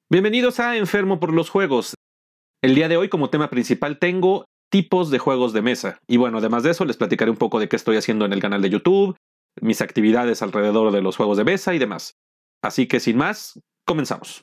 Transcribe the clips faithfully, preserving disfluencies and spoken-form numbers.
Bienvenidos a Enfermo por los Juegos. El día de hoy como tema principal tengo tipos de juegos de mesa. Y bueno, además de eso les platicaré un poco de qué estoy haciendo en el canal de YouTube, mis actividades alrededor de los juegos de mesa y demás. Así que sin más, comenzamos.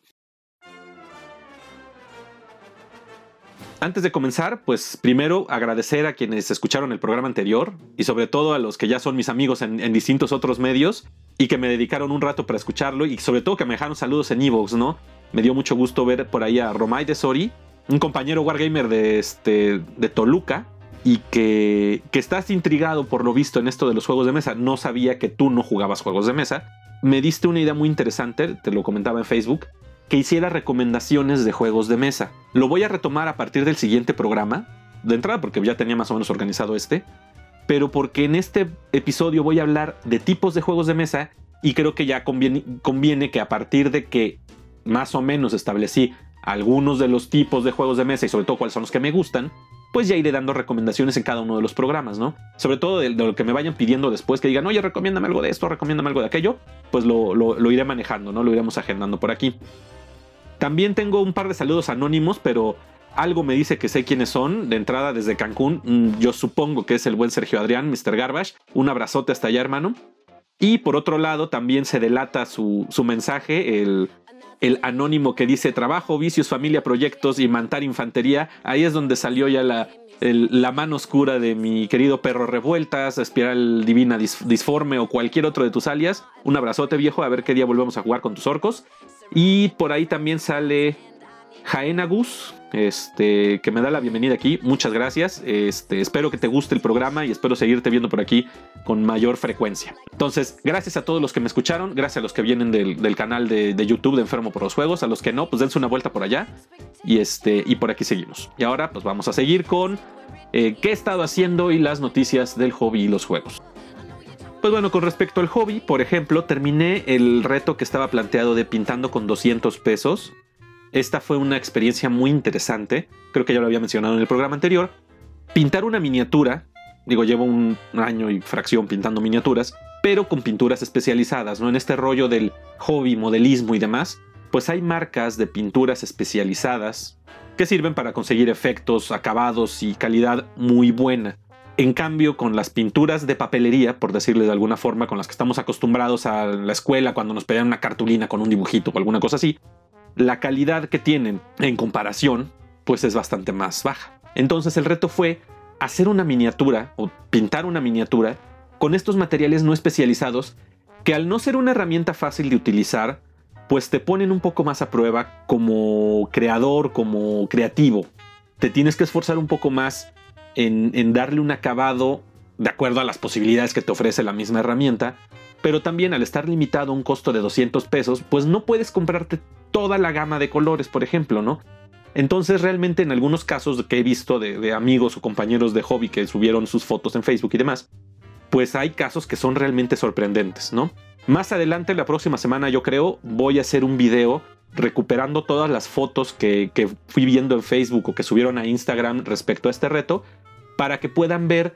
Antes de comenzar, pues primero agradecer a quienes escucharon el programa anterior y sobre todo a los que ya son mis amigos en, en distintos otros medios y que me dedicaron un rato para escucharlo y sobre todo que me dejaron saludos en iVoox, ¿no? Me dio mucho gusto ver por ahí a Romay de Sori, un compañero wargamer de, este, de Toluca y que, que estás intrigado por lo visto en esto de los juegos de mesa. No sabía que tú no jugabas juegos de mesa. Me diste una idea muy interesante, te lo comentaba en Facebook, que hiciera recomendaciones de juegos de mesa. Lo voy a retomar a partir del siguiente programa, de entrada porque ya tenía más o menos organizado este, pero porque en este episodio voy a hablar de tipos de juegos de mesa y creo que ya conviene, conviene que a partir de que más o menos establecí algunos de los tipos de juegos de mesa y sobre todo cuáles son los que me gustan, pues ya iré dando recomendaciones en cada uno de los programas, ¿no? Sobre todo de, de lo que me vayan pidiendo después, que digan, oye, recomiéndame algo de esto, recomiéndame algo de aquello, pues lo, lo, lo iré manejando, ¿no? Lo iremos agendando por aquí. También tengo un par de saludos anónimos, pero algo me dice que sé quiénes son. De entrada desde Cancún, yo supongo que es el buen Sergio Adrián, mister Garbage. Un abrazote hasta allá, hermano. Y por otro lado también se delata su, su mensaje, el... el anónimo que dice trabajo, vicios, familia, proyectos y mantar infantería. Ahí es donde salió ya la, el, la mano oscura de mi querido perro revueltas, espiral divina dis, disforme o cualquier otro de tus alias. Un abrazote, viejo, a ver qué día volvemos a jugar con tus orcos. Y por ahí también sale Jaenagus, este, que me da la bienvenida aquí. Muchas gracias. Este, espero que te guste el programa y espero seguirte viendo por aquí con mayor frecuencia. Entonces, gracias a todos los que me escucharon, gracias a los que vienen del, del canal de, de YouTube de Enfermo por los Juegos, a los que no, pues dense una vuelta por allá y, este, y por aquí seguimos. Y ahora pues vamos a seguir con eh, qué he estado haciendo y las noticias del hobby y los juegos. Pues bueno, con respecto al hobby, por ejemplo, terminé el reto que estaba planteado de pintando con doscientos pesos. Esta fue una experiencia muy interesante, creo que ya lo había mencionado en el programa anterior. Pintar una miniatura, digo, llevo un año y fracción pintando miniaturas, pero con pinturas especializadas, ¿no? En este rollo del hobby, modelismo y demás, pues hay marcas de pinturas especializadas que sirven para conseguir efectos, acabados y calidad muy buena. En cambio, con las pinturas de papelería, por decirle de alguna forma, con las que estamos acostumbrados a la escuela cuando nos pedían una cartulina con un dibujito o alguna cosa así, la calidad que tienen en comparación, pues es bastante más baja. Entonces el reto fue hacer una miniatura o pintar una miniatura con estos materiales no especializados que al no ser una herramienta fácil de utilizar, pues te ponen un poco más a prueba como creador, como creativo. Te tienes que esforzar un poco más en, en darle un acabado de acuerdo a las posibilidades que te ofrece la misma herramienta, pero también al estar limitado a un costo de doscientos pesos, pues no puedes comprarte toda la gama de colores, por ejemplo, ¿no? Entonces realmente en algunos casos que he visto de, de amigos o compañeros de hobby que subieron sus fotos en Facebook y demás, pues hay casos que son realmente sorprendentes, ¿no? Más adelante, la próxima semana, yo creo, voy a hacer un video recuperando todas las fotos que, que fui viendo en Facebook o que subieron a Instagram respecto a este reto, para que puedan ver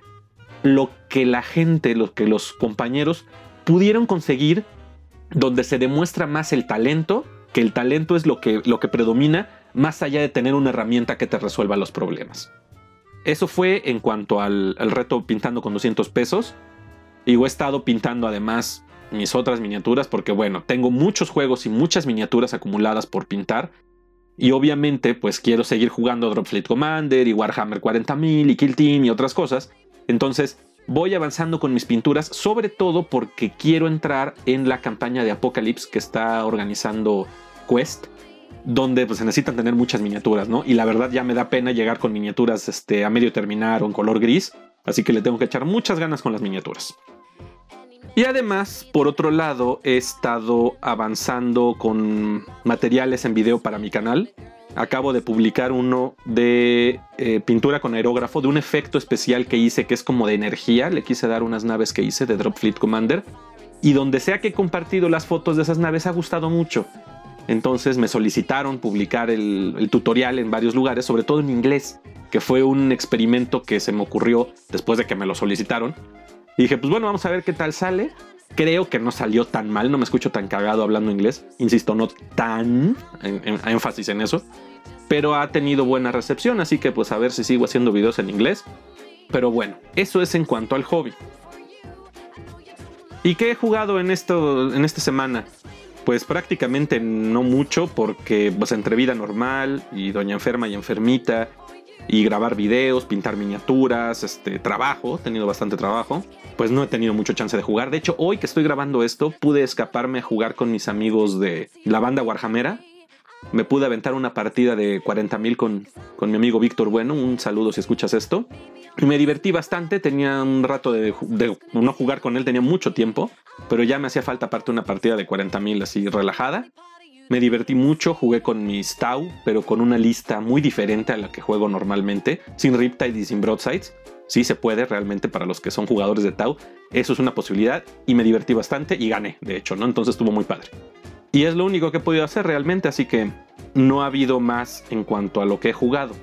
lo que la gente, lo que los compañeros pudieron conseguir, donde se demuestra más el talento, que el talento es lo que, lo que predomina, más allá de tener una herramienta que te resuelva los problemas. Eso fue en cuanto al, al reto pintando con doscientos pesos. Y he estado pintando además mis otras miniaturas porque, bueno, tengo muchos juegos y muchas miniaturas acumuladas por pintar. Y obviamente, pues quiero seguir jugando Dropfleet Commander y Warhammer cuarenta mil y Kill Team y otras cosas. Entonces voy avanzando con mis pinturas, sobre todo porque quiero entrar en la campaña de Apocalypse que está organizando Quest, donde pues se necesitan tener muchas miniaturas, ¿no? Y la verdad ya me da pena llegar con miniaturas este, a medio terminar o en color gris, así que le tengo que echar muchas ganas con las miniaturas. Y además, por otro lado, he estado avanzando con materiales en video para mi canal. Acabo de publicar uno de eh, pintura con aerógrafo, de un efecto especial que hice que es como de energía. Le quise dar unas naves que hice de Dropfleet Commander. Y donde sea que he compartido las fotos de esas naves ha gustado mucho. Entonces me solicitaron publicar el, el tutorial en varios lugares, sobre todo en inglés, que fue un experimento que se me ocurrió después de que me lo solicitaron. Y dije, pues bueno, vamos a ver qué tal sale. Creo que no salió tan mal, no me escucho tan cagado hablando inglés. Insisto, no tan en, en, énfasis en eso. Pero ha tenido buena recepción, así que pues a ver si sigo haciendo videos en inglés. Pero bueno, eso es en cuanto al hobby. ¿Y qué he jugado en, esto, en esta semana? Pues prácticamente no mucho, porque pues entre vida normal y doña enferma y enfermita y grabar videos, pintar miniaturas, este, trabajo, he tenido bastante trabajo, pues no he tenido mucho chance de jugar. De hecho, hoy que estoy grabando esto, pude escaparme a jugar con mis amigos de la banda Warhamera. Me pude aventar una partida de cuarenta mil con, con mi amigo Víctor Bueno. Un saludo si escuchas esto. Y me divertí bastante. Tenía un rato de, de no jugar con él. Tenía mucho tiempo. Pero ya me hacía falta aparte una partida de cuarenta mil así relajada. Me divertí mucho. Jugué con mis Tau, pero con una lista muy diferente a la que juego normalmente. Sin Riptide y sin Broadsides. Sí se puede realmente para los que son jugadores de Tau. Eso es una posibilidad. Y me divertí bastante y gané, de hecho, ¿no? Entonces estuvo muy padre. Y es lo único que he podido hacer realmente, así que no ha habido más en cuanto a lo que he jugado.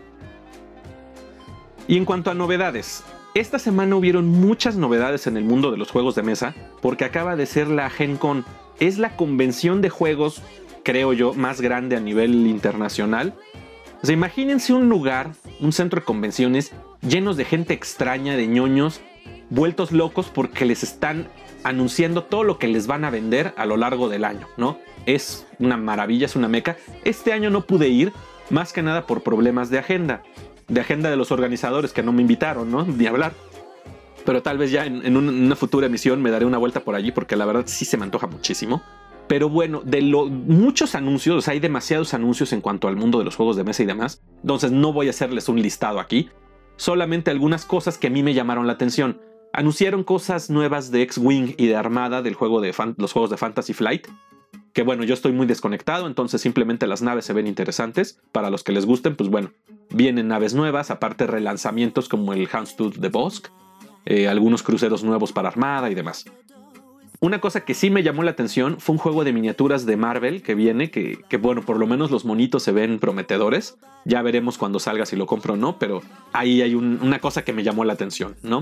Y en cuanto a novedades, esta semana hubieron muchas novedades en el mundo de los juegos de mesa, porque acaba de ser la Gen Con. Es la convención de juegos, creo yo, más grande a nivel internacional. O sea, imagínense un lugar, un centro de convenciones, llenos de gente extraña, de ñoños, vueltos locos porque les están anunciando todo lo que les van a vender a lo largo del año, ¿no? Es una maravilla, es una meca. Este año no pude ir, más que nada por problemas de agenda. De agenda de los organizadores que no me invitaron, ¿no? Ni hablar. Pero tal vez ya en, en una futura emisión me daré una vuelta por allí, porque la verdad sí se me antoja muchísimo. Pero bueno, de lo, muchos anuncios, o sea, hay demasiados anuncios en cuanto al mundo de los juegos de mesa y demás. Entonces no voy a hacerles un listado aquí. Solamente algunas cosas que a mí me llamaron la atención. Anunciaron cosas nuevas de X-Wing y de Armada del juego de fan, los juegos de Fantasy Flight. Que bueno, yo estoy muy desconectado, entonces simplemente las naves se ven interesantes. Para los que les gusten, pues bueno, vienen naves nuevas, aparte relanzamientos como el Houndstooth de Bossk, eh, algunos cruceros nuevos para Armada y demás. Una cosa que sí me llamó la atención fue un juego de miniaturas de Marvel que viene, que, que bueno, por lo menos los monitos se ven prometedores. Ya veremos cuando salga si lo compro o no, pero ahí hay un, una cosa que me llamó la atención, ¿no?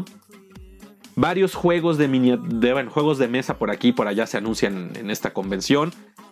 Varios juegos de, mini, de bueno, juegos de mesa por aquí y por allá se anuncian en esta convención.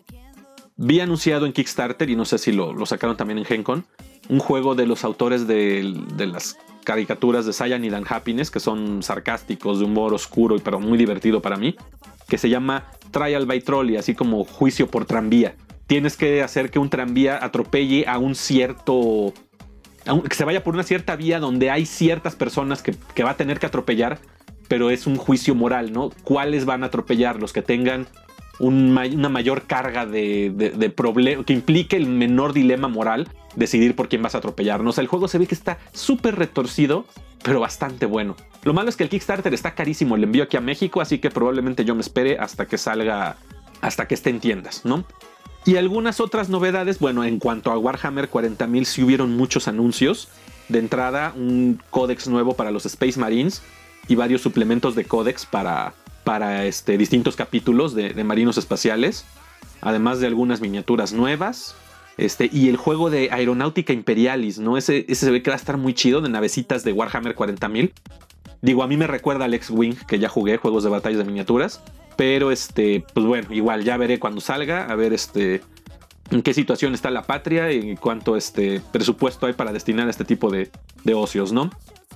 Vi anunciado en Kickstarter, y no sé si lo, lo sacaron también en Gen Con, un juego de los autores de, de las caricaturas de Cyanide and Happiness, que son sarcásticos, de humor oscuro, pero muy divertido para mí, que se llama Trial by Trolley, así como juicio por tranvía. Tienes que hacer que un tranvía atropelle a un cierto... A un, que se vaya por una cierta vía donde hay ciertas personas que, que va a tener que atropellar, pero es un juicio moral, ¿no? ¿Cuáles van a atropellar? Los que tengan un, una mayor carga de, de, de problema, que implique el menor dilema moral, decidir por quién vas a atropellar, ¿no? O sea, el juego se ve que está súper retorcido, pero bastante bueno. Lo malo es que el Kickstarter está carísimo, el envío aquí a México, así que probablemente yo me espere hasta que salga, hasta que esté en tiendas, ¿no? Y algunas otras novedades, bueno, en cuanto a Warhammer cuarenta mil, sí hubieron muchos anuncios. De entrada, un códex nuevo para los Space Marines y varios suplementos de códex para, para este, distintos capítulos de, de marinos espaciales, además de algunas miniaturas nuevas, este, y el juego de Aeronáutica Imperialis, ¿no? Ese, ese se ve que va a estar muy chido, de navecitas de Warhammer cuarenta mil. Digo, a mí me recuerda al X-Wing, que ya jugué, juegos de batallas de miniaturas, pero este, pues bueno, igual ya veré cuando salga, a ver este, en qué situación está la patria y cuánto este, presupuesto hay para destinar a este tipo de, de ocios, ¿no?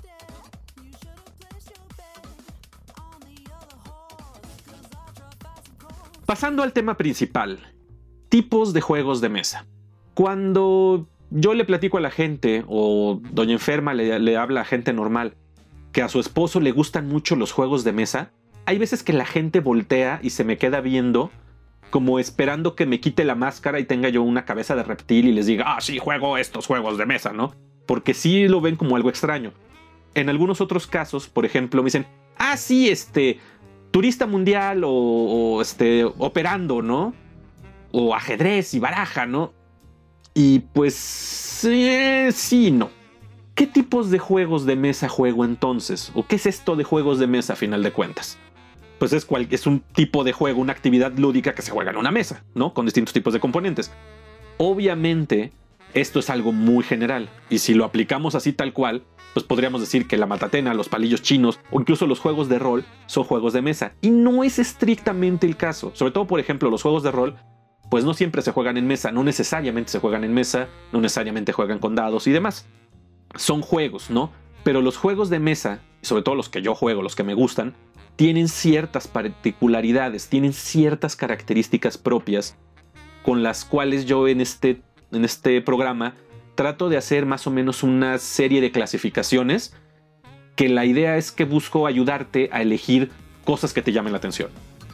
Pasando al tema principal, tipos de juegos de mesa. Cuando yo le platico a la gente, o doña enferma le, le habla a gente normal, que a su esposo le gustan mucho los juegos de mesa, hay veces que la gente voltea y se me queda viendo, como esperando que me quite la máscara y tenga yo una cabeza de reptil y les diga, ah, sí, juego estos juegos de mesa, ¿no? Porque sí lo ven como algo extraño. En algunos otros casos, por ejemplo, me dicen, ah, sí, este... turista mundial o, o este, operando, ¿no? O ajedrez y baraja, ¿no? Y pues eh, sí, no. ¿Qué tipos de juegos de mesa juego entonces? ¿O qué es esto de juegos de mesa a final de cuentas? Pues es, cual, es un tipo de juego, una actividad lúdica que se juega en una mesa, ¿no? Con distintos tipos de componentes. Obviamente, esto es algo muy general. Y si lo aplicamos así tal cual, pues podríamos decir que la matatena, los palillos chinos o incluso los juegos de rol son juegos de mesa. Y no es estrictamente el caso. Sobre todo, por ejemplo, los juegos de rol, pues no siempre se juegan en mesa, no necesariamente se juegan en mesa, no necesariamente juegan con dados y demás. Son juegos, ¿no? Pero los juegos de mesa, sobre todo los que yo juego, los que me gustan, tienen ciertas particularidades, tienen ciertas características propias con las cuales yo en este, en este programa trato de hacer más o menos una serie de clasificaciones que la idea es que busco ayudarte a elegir cosas que te llamen la atención.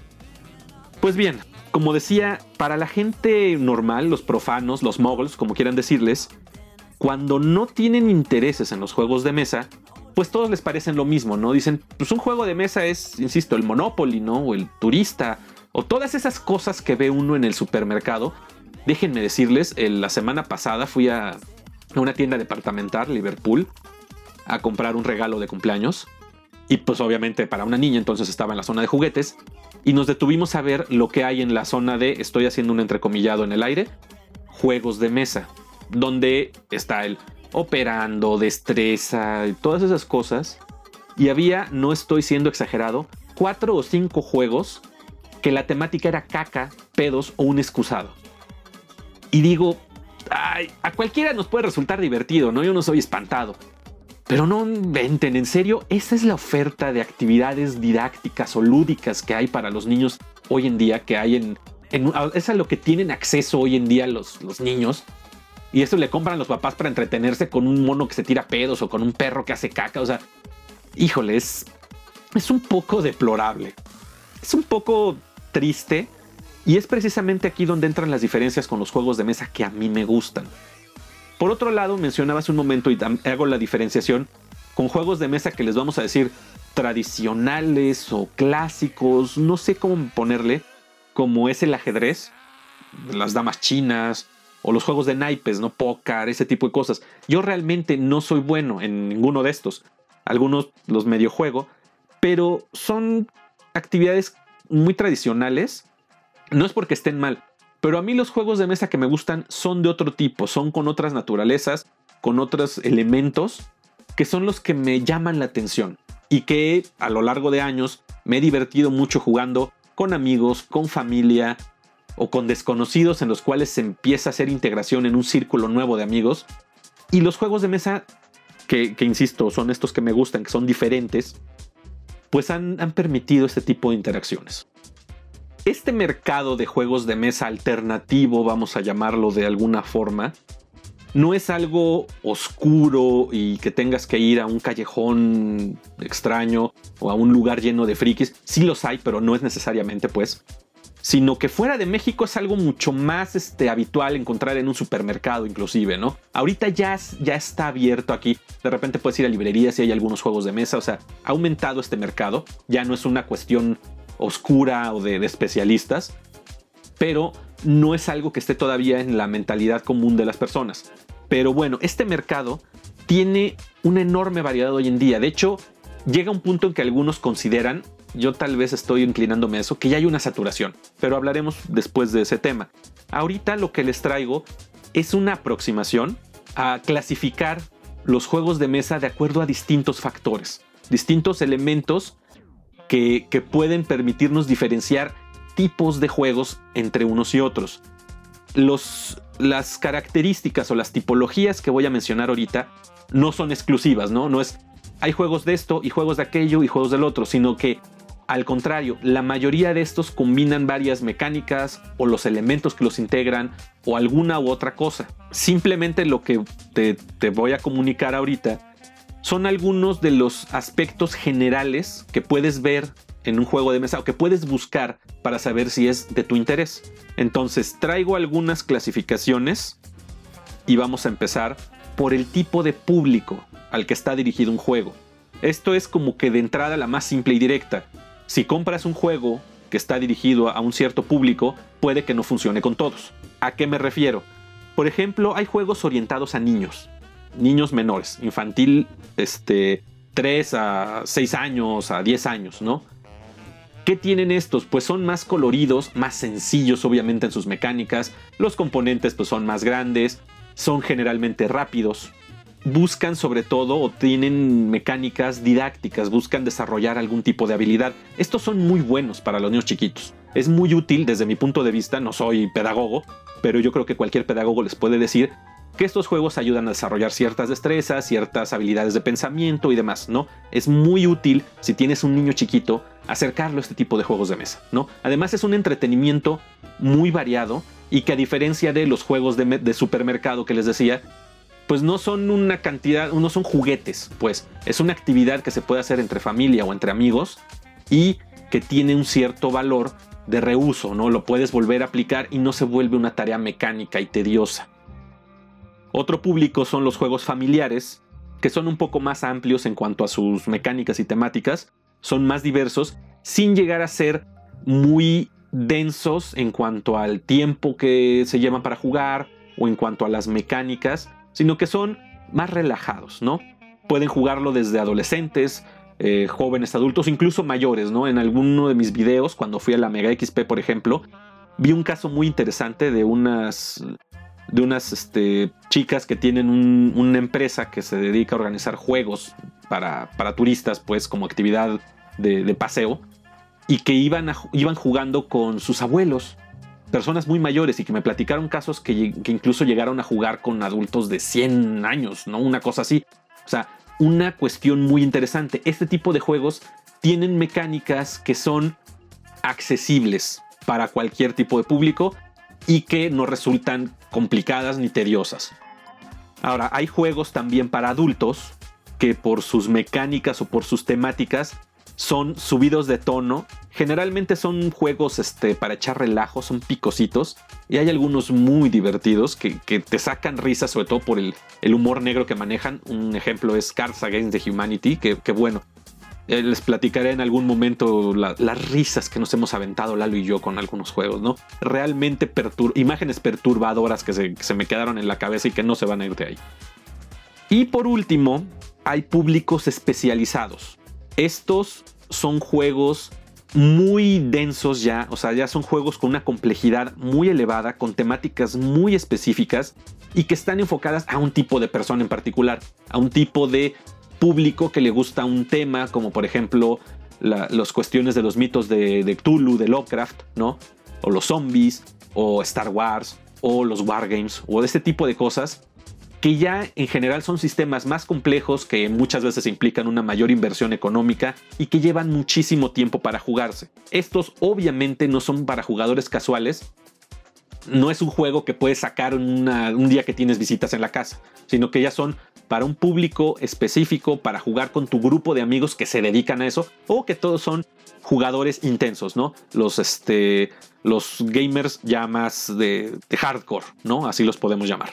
Pues bien, como decía, para la gente normal, los profanos, los muggles, como quieran decirles, cuando no tienen intereses en los juegos de mesa, pues todos les parecen lo mismo, ¿no? Dicen, pues un juego de mesa es, insisto, el Monopoly, ¿no? O el Turista, o todas esas cosas que ve uno en el supermercado. Déjenme decirles, la semana pasada fui a una tienda departamental, Liverpool, a comprar un regalo de cumpleaños. Y pues obviamente para una niña, entonces estaba en la zona de juguetes. Y nos detuvimos a ver lo que hay en la zona de, estoy haciendo un entrecomillado en el aire, juegos de mesa. Donde está el operando, destreza y todas esas cosas. Y había, no estoy siendo exagerado, cuatro o cinco juegos que la temática era caca, pedos o un excusado. Y digo, ay, a cualquiera nos puede resultar divertido, ¿no? Yo no soy espantado. Pero no inventen, en serio, esa es la oferta de actividades didácticas o lúdicas que hay para los niños hoy en día, que hay en... en es a lo que tienen acceso hoy en día los, los niños. Y eso le compran los papás para entretenerse con un mono que se tira pedos o con un perro que hace caca. O sea, híjole, es, es un poco deplorable. Es un poco triste. Y es precisamente aquí donde entran las diferencias con los juegos de mesa que a mí me gustan. Por otro lado, mencionaba hace un momento y hago la diferenciación con juegos de mesa que les vamos a decir tradicionales o clásicos, no sé cómo ponerle, como es el ajedrez, las damas chinas o los juegos de naipes, ¿no? Póker, ese tipo de cosas. Yo realmente no soy bueno en ninguno de estos. Algunos los medio juego, pero son actividades muy tradicionales. No es porque estén mal, pero a mí los juegos de mesa que me gustan son de otro tipo, son con otras naturalezas, con otros elementos, que son los que me llaman la atención y que a lo largo de años me he divertido mucho jugando con amigos, con familia o con desconocidos en los cuales se empieza a hacer integración en un círculo nuevo de amigos. Y los juegos de mesa, que, que insisto, son estos que me gustan, que son diferentes, pues han, han permitido este tipo de interacciones. Este mercado de juegos de mesa alternativo, vamos a llamarlo de alguna forma, no es algo oscuro y que tengas que ir a un callejón extraño o a un lugar lleno de frikis. Sí los hay, pero no es necesariamente, pues. Sino que fuera de México es algo mucho más este, habitual encontrar en un supermercado inclusive, ¿no? Ahorita ya, ya está abierto aquí. De repente puedes ir a librerías y hay algunos juegos de mesa. O sea, ha aumentado este mercado. Ya no es una cuestión oscura o de, de especialistas, pero no es algo que esté todavía en la mentalidad común de las personas. Pero bueno, este mercado tiene una enorme variedad hoy en día. De hecho, llega un punto en que algunos consideran, yo tal vez estoy inclinándome a eso, que ya hay una saturación, pero hablaremos después de ese tema. Ahorita lo que les traigo es una aproximación a clasificar los juegos de mesa de acuerdo a distintos factores, distintos elementos Que, que pueden permitirnos diferenciar tipos de juegos entre unos y otros. Los, las características o las tipologías que voy a mencionar ahorita no son exclusivas, ¿no? No es, hay juegos de esto y juegos de aquello y juegos del otro, sino que, al contrario, la mayoría de estos combinan varias mecánicas o los elementos que los integran o alguna u otra cosa. Simplemente lo que te, te voy a comunicar ahorita son algunos de los aspectos generales que puedes ver en un juego de mesa o que puedes buscar para saber si es de tu interés. Entonces traigo algunas clasificaciones y vamos a empezar por el tipo de público al que está dirigido un juego. Esto es como que de entrada la más simple y directa. Si compras un juego que está dirigido a un cierto público, puede que no funcione con todos. ¿A qué me refiero? Por ejemplo, hay juegos orientados a niños. Niños menores, infantil, este, tres a seis años, a diez años, ¿no? ¿Qué tienen estos? Pues son más coloridos, más sencillos obviamente en sus mecánicas, los componentes pues son más grandes, son generalmente rápidos, buscan sobre todo o tienen mecánicas didácticas, buscan desarrollar algún tipo de habilidad. Estos son muy buenos para los niños chiquitos. Es muy útil desde mi punto de vista, no soy pedagogo, pero yo creo que cualquier pedagogo les puede decir que estos juegos ayudan a desarrollar ciertas destrezas, ciertas habilidades de pensamiento y demás, ¿no? Es muy útil, si tienes un niño chiquito, acercarlo a este tipo de juegos de mesa, ¿no? Además es un entretenimiento muy variado y que a diferencia de los juegos de, de supermercado que les decía, pues no son una cantidad, no son juguetes, pues es una actividad que se puede hacer entre familia o entre amigos y que tiene un cierto valor de reuso, ¿no? Lo puedes volver a aplicar y no se vuelve una tarea mecánica y tediosa. Otro público son los juegos familiares, que son un poco más amplios en cuanto a sus mecánicas y temáticas, son más diversos, sin llegar a ser muy densos en cuanto al tiempo que se llevan para jugar o en cuanto a las mecánicas, sino que son más relajados, ¿no? Pueden jugarlo desde adolescentes, eh, jóvenes adultos, incluso mayores, ¿no? En alguno de mis videos, cuando fui a la Mega X P, por ejemplo, vi un caso muy interesante de unas... de unas este, chicas que tienen un, una empresa que se dedica a organizar juegos para, para turistas, pues como actividad de, de paseo, y que iban, a, iban jugando con sus abuelos, personas muy mayores, y que me platicaron casos que, que incluso llegaron a jugar con adultos de cien años, ¿no? Una cosa así. O sea, una cuestión muy interesante. Este tipo de juegos tienen mecánicas que son accesibles para cualquier tipo de público y que no resultan complicadas ni tediosas. Ahora, hay juegos también para adultos que por sus mecánicas o por sus temáticas son subidos de tono. Generalmente son juegos este, para echar relajo, son picositos, y hay algunos muy divertidos que, que te sacan risas, sobre todo por el, el humor negro que manejan. Un ejemplo es Cards Against the Humanity, que, que bueno, Eh, les platicaré en algún momento la, las risas que nos hemos aventado Lalo y yo con algunos juegos, ¿no? Realmente pertur- imágenes perturbadoras que se, que se me quedaron en la cabeza y que no se van a ir de ahí. Y por último, hay públicos especializados. Estos son juegos muy densos ya, o sea, ya son juegos con una complejidad muy elevada, con temáticas muy específicas y que están enfocadas a un tipo de persona en particular, a un tipo de público que le gusta un tema, como por ejemplo la, las cuestiones de los mitos de, de Cthulhu, de Lovecraft, ¿no? O los zombies, o Star Wars, o los wargames, o de este tipo de cosas, que ya en general son sistemas más complejos que muchas veces implican una mayor inversión económica y que llevan muchísimo tiempo para jugarse. Estos obviamente no son para jugadores casuales. No es un juego que puedes sacar una, un día que tienes visitas en la casa, sino que ya son para un público específico, para jugar con tu grupo de amigos que se dedican a eso, o que todos son jugadores intensos, ¿no? Los, este, los gamers ya más de, de hardcore, ¿no? Así los podemos llamar.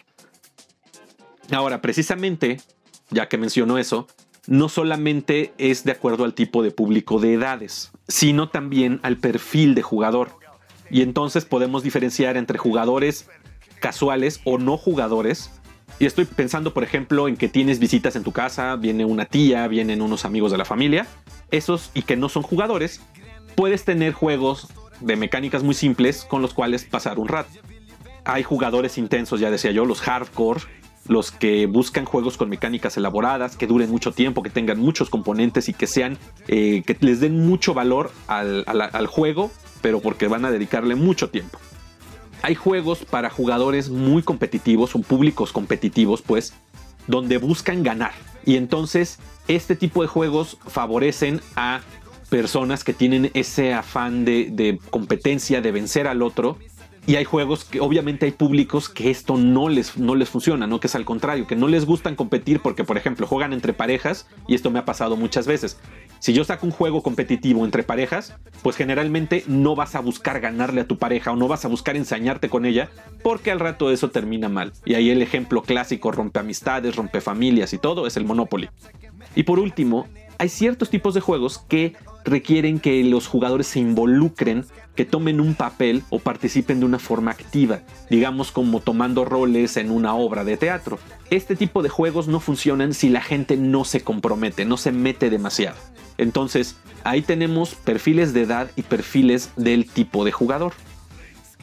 Ahora, precisamente, ya que menciono eso, no solamente es de acuerdo al tipo de público de edades, sino también al perfil de jugador. Y entonces podemos diferenciar entre jugadores casuales o no jugadores. Y estoy pensando, por ejemplo, en que tienes visitas en tu casa, viene una tía, vienen unos amigos de la familia. Esos y que no son jugadores, puedes tener juegos de mecánicas muy simples con los cuales pasar un rato. Hay jugadores intensos, ya decía yo, los hardcore, los que buscan juegos con mecánicas elaboradas, que duren mucho tiempo, que tengan muchos componentes y que sean, eh, que les den mucho valor al, al, al juego, pero porque van a dedicarle mucho tiempo. Hay juegos para jugadores muy competitivos, o públicos competitivos, pues, donde buscan ganar. Y entonces, este tipo de juegos favorecen a personas que tienen ese afán de, de competencia, de vencer al otro. Y hay juegos que, obviamente, hay públicos que esto no les, no les funciona, ¿no? Que es al contrario, que no les gustan competir porque, por ejemplo, juegan entre parejas, y esto me ha pasado muchas veces. Si yo saco un juego competitivo entre parejas, pues generalmente no vas a buscar ganarle a tu pareja o no vas a buscar ensañarte con ella, porque al rato eso termina mal. Y ahí el ejemplo clásico, rompe amistades, rompe familias y todo, es el Monopoly. Y por último, hay ciertos tipos de juegos que requieren que los jugadores se involucren, que tomen un papel o participen de una forma activa, digamos como tomando roles en una obra de teatro. Este tipo de juegos no funcionan si la gente no se compromete, no se mete demasiado. Entonces, ahí tenemos perfiles de edad y perfiles del tipo de jugador.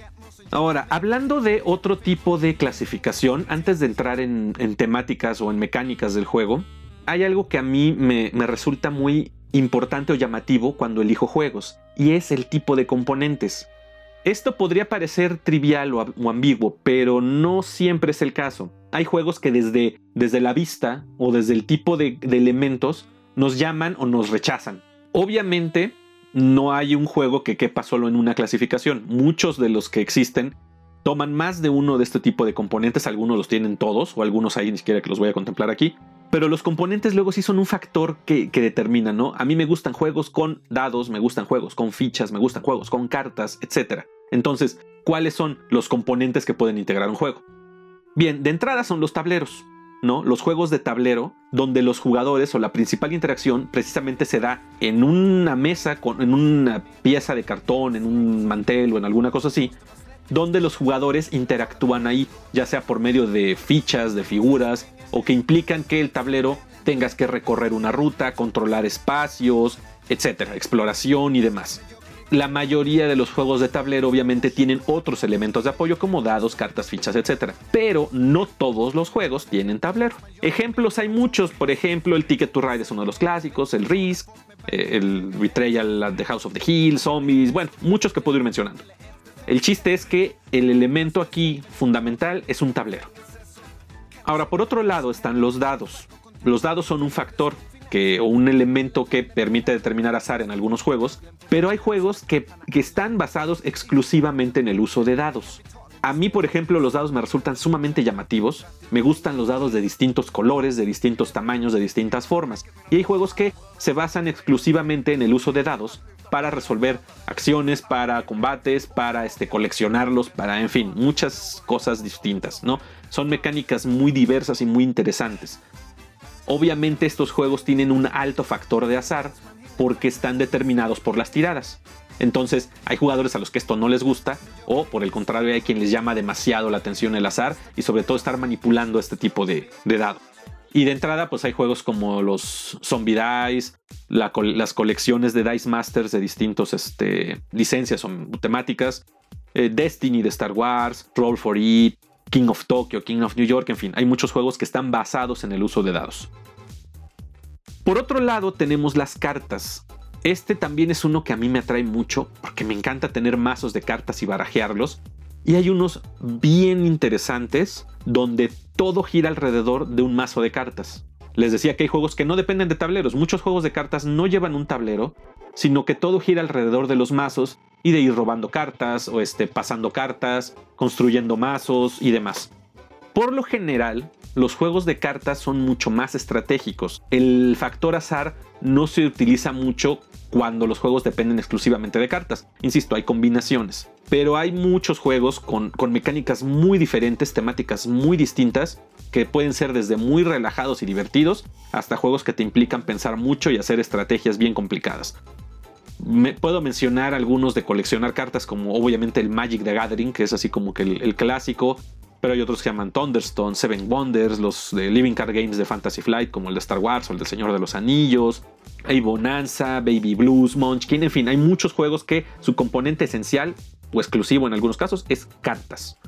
Ahora, hablando de otro tipo de clasificación, antes de entrar en, en temáticas o en mecánicas del juego, hay algo que a mí me, me resulta muy importante o llamativo cuando elijo juegos, y es el tipo de componentes. Esto podría parecer trivial o, o ambiguo, pero no siempre es el caso. Hay juegos que desde, desde la vista o desde el tipo de, de elementos nos llaman o nos rechazan. Obviamente, no hay un juego que quepa solo en una clasificación. Muchos de los que existen toman más de uno de este tipo de componentes. Algunos los tienen todos, o algunos hay ni siquiera que los voy a contemplar aquí. Pero los componentes luego sí son un factor que, que determina, ¿no? A mí me gustan juegos con dados, me gustan juegos con fichas, me gustan juegos con cartas, etcétera. Entonces, ¿cuáles son los componentes que pueden integrar un juego? Bien, de entrada son los tableros, ¿no? Los juegos de tablero, donde los jugadores o la principal interacción precisamente se da en una mesa, con, en una pieza de cartón, en un mantel o en alguna cosa así, donde los jugadores interactúan ahí, ya sea por medio de fichas, de figuras, o que implican que el tablero tengas que recorrer una ruta, controlar espacios, etcétera, exploración y demás. La mayoría de los juegos de tablero obviamente tienen otros elementos de apoyo como dados, cartas, fichas, etcétera. Pero no todos los juegos tienen tablero. Ejemplos hay muchos, por ejemplo el Ticket to Ride es uno de los clásicos, el Risk, el Betrayal at the House of the Hill, Zombies, bueno, muchos que puedo ir mencionando. El chiste es que el elemento aquí fundamental es un tablero. Ahora, por otro lado están los dados. Los dados son un factor que, o un elemento que permite determinar azar en algunos juegos, pero hay juegos que, que están basados exclusivamente en el uso de dados. A mí, por ejemplo, los dados me resultan sumamente llamativos. Me gustan los dados de distintos colores, de distintos tamaños, de distintas formas. Y hay juegos que se basan exclusivamente en el uso de dados para resolver acciones, para combates, para este, coleccionarlos, para, en fin, muchas cosas distintas, ¿no? Son mecánicas muy diversas y muy interesantes. Obviamente estos juegos tienen un alto factor de azar porque están determinados por las tiradas. Entonces hay jugadores a los que esto no les gusta, o por el contrario hay quien les llama demasiado la atención el azar y sobre todo estar manipulando este tipo de, de dado. Y de entrada pues hay juegos como los Zombie Dice, la, las colecciones de Dice Masters de distintos este, licencias o temáticas, eh, Destiny de Star Wars, Roll for It, King of Tokyo, King of New York, en fin, hay muchos juegos que están basados en el uso de dados. Por otro lado tenemos las cartas. Este también es uno que a mí me atrae mucho porque me encanta tener mazos de cartas y barajearlos. Y hay unos bien interesantes donde todo gira alrededor de un mazo de cartas. Les decía que hay juegos que no dependen de tableros. Muchos juegos de cartas no llevan un tablero, sino que todo gira alrededor de los mazos y de ir robando cartas o este, pasando cartas, construyendo mazos y demás. Por lo general, los juegos de cartas son mucho más estratégicos. El factor azar no se utiliza mucho cuando los juegos dependen exclusivamente de cartas. Insisto, hay combinaciones. Pero hay muchos juegos con, con mecánicas muy diferentes, temáticas muy distintas, que pueden ser desde muy relajados y divertidos hasta juegos que te implican pensar mucho y hacer estrategias bien complicadas. Me, puedo mencionar algunos de coleccionar cartas, como obviamente el Magic the Gathering, que es así como que el, el clásico, pero hay otros que se llaman Thunderstone, Seven Wonders, los de Living Card Games de Fantasy Flight, como el de Star Wars o el del Señor de los Anillos, hay Bonanza, Baby Blues, Munchkin, en fin, hay muchos juegos que su componente esencial o exclusivo en algunos casos es cartas.